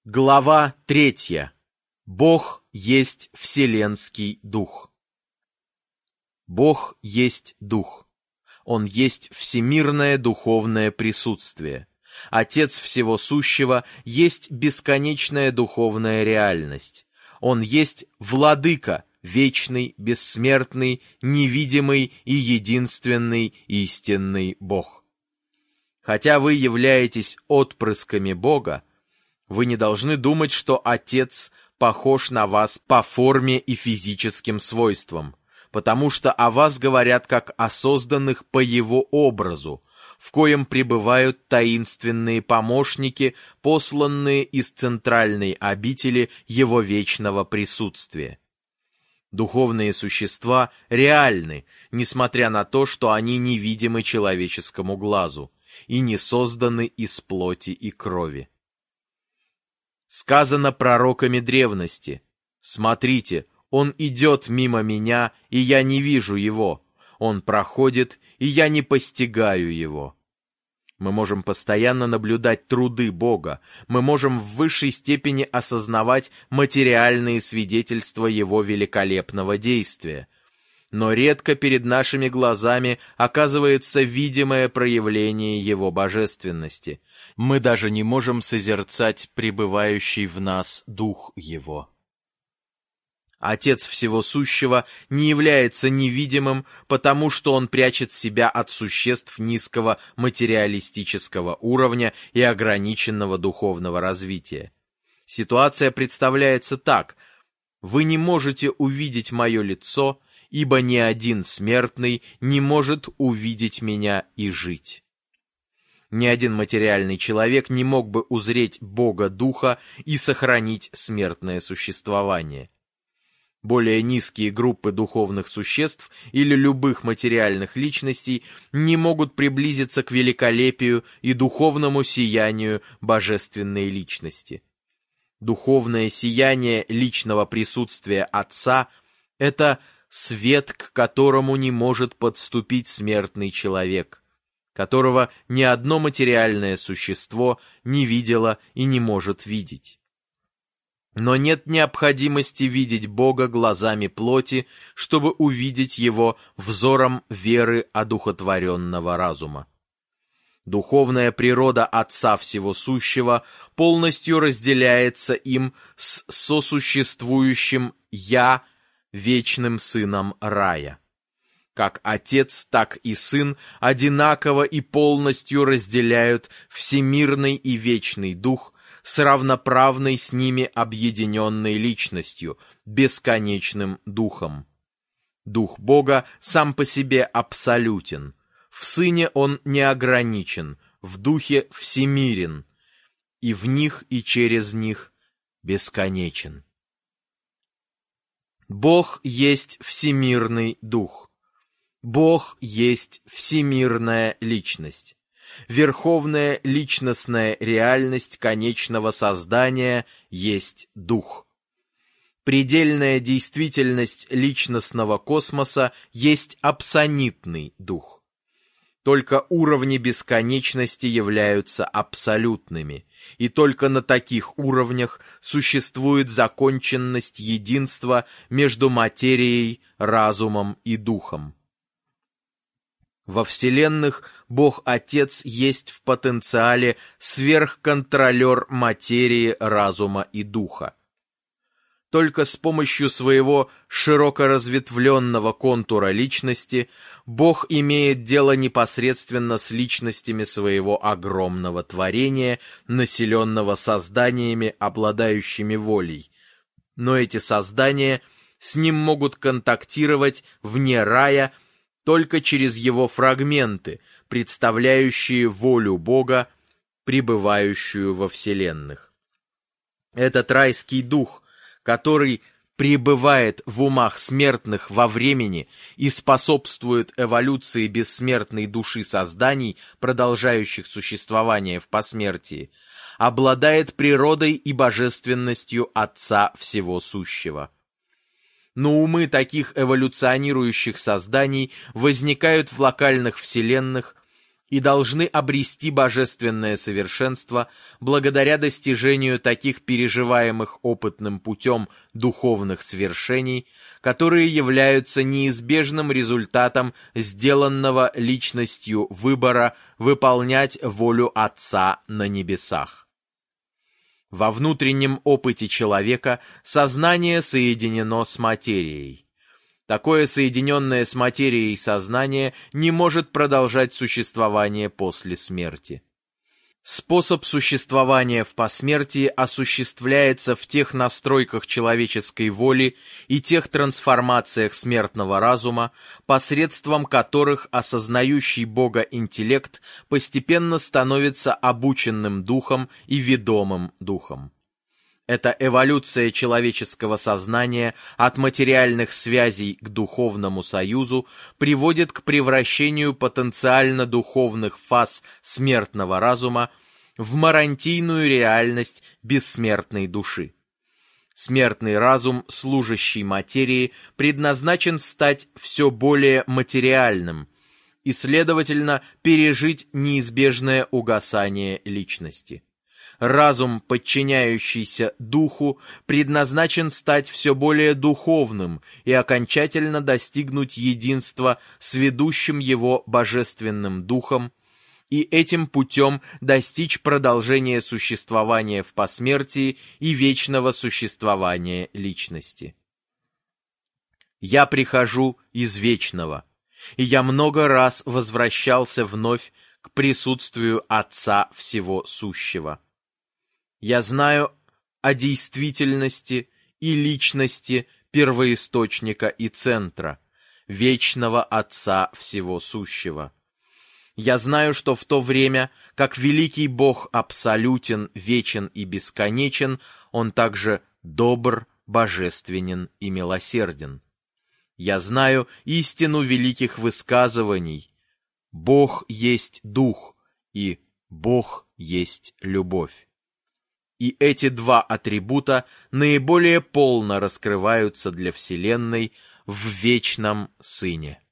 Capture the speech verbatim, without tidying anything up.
Глава третья. Бог есть Вселенский Дух. Бог есть Дух. Он есть всемирное духовное присутствие. Отец всего сущего есть бесконечная духовная реальность. Он есть Владыка, вечный, бессмертный, невидимый и единственный истинный Бог. Хотя вы являетесь отпрысками Бога, вы не должны думать, что Отец похож на вас по форме и физическим свойствам, потому что о вас говорят как о созданных по Его образу, в коем пребывают таинственные помощники, посланные из центральной обители Его вечного присутствия. Духовные существа реальны, несмотря на то, что они невидимы человеческому глазу и не созданы из плоти и крови. Сказано пророками древности: «Смотрите, он идет мимо меня, и я не вижу его. Он проходит, и я не постигаю его». Мы можем постоянно наблюдать труды Бога, мы можем в высшей степени осознавать материальные свидетельства Его великолепного действия. Но редко перед нашими глазами оказывается видимое проявление Его божественности. Мы даже не можем созерцать пребывающий в нас Дух Его. Отец всего сущего не является невидимым, потому что Он прячет себя от существ низкого материалистического уровня и ограниченного духовного развития. Ситуация представляется так: вы не можете увидеть мое лицо, ибо ни один смертный не может увидеть меня и жить. Ни один материальный человек не мог бы узреть Бога Духа и сохранить смертное существование. Более низкие группы духовных существ или любых материальных личностей не могут приблизиться к великолепию и духовному сиянию божественной личности. Духовное сияние личного присутствия Отца — это свет, к которому не может подступить смертный человек, которого ни одно материальное существо не видело и не может видеть. Но нет необходимости видеть Бога глазами плоти, чтобы увидеть Его взором веры одухотворенного разума. Духовная природа Отца Всего Сущего полностью разделяется им с сосуществующим «Я», вечным Сыном рая. Как Отец, так и Сын одинаково и полностью разделяют всемирный и вечный Дух с равноправной с ними объединенной личностью, бесконечным Духом. Дух Бога сам по себе абсолютен. В Сыне Он неограничен, в Духе всемирен, и в них и через них бесконечен. Бог есть всемирный Дух. Бог есть всемирная личность. Верховная личностная реальность конечного создания есть Дух. Предельная действительность личностного космоса есть абсонитный Дух. Только уровни бесконечности являются абсолютными, и только на таких уровнях существует законченность единства между материей, разумом и духом. Во вселенных Бог-Отец есть в потенциале сверхконтролер материи, разума и духа. Только с помощью своего широко разветвленного контура личности Бог имеет дело непосредственно с личностями своего огромного творения, населенного созданиями, обладающими волей. Но эти создания с Ним могут контактировать вне рая только через Его фрагменты, представляющие волю Бога, пребывающую во вселенных. Этот райский дух, который пребывает в умах смертных во времени и способствует эволюции бессмертной души созданий, продолжающих существование в посмертии, обладает природой и божественностью Отца Всего Сущего. Но умы таких эволюционирующих созданий возникают в локальных вселенных, и должны обрести божественное совершенство благодаря достижению таких переживаемых опытным путем духовных свершений, которые являются неизбежным результатом сделанного личностью выбора выполнять волю Отца на небесах. Во внутреннем опыте человека сознание соединено с материей. Такое соединенное с материей сознание не может продолжать существование после смерти. Способ существования в посмертии осуществляется в тех настройках человеческой воли и тех трансформациях смертного разума, посредством которых осознающий Бога интеллект постепенно становится обученным духом и ведомым духом. Эта эволюция человеческого сознания от материальных связей к духовному союзу приводит к превращению потенциально духовных фаз смертного разума в марантийную реальность бессмертной души. Смертный разум, служащий материи, предназначен стать все более материальным и, следовательно, пережить неизбежное угасание личности. Разум, подчиняющийся духу, предназначен стать все более духовным и окончательно достигнуть единства с ведущим его божественным духом, и этим путем достичь продолжения существования в посмертии и вечного существования личности. Я прихожу из вечного, и я много раз возвращался вновь к присутствию Отца Всего Сущего. Я знаю о действительности и личности первоисточника и центра, вечного Отца Всего Сущего. Я знаю, что в то время, как великий Бог абсолютен, вечен и бесконечен, Он также добр, божественен и милосерден. Я знаю истину великих высказываний: Бог есть Дух, и Бог есть любовь. И эти два атрибута наиболее полно раскрываются для Вселенной в вечном Сыне.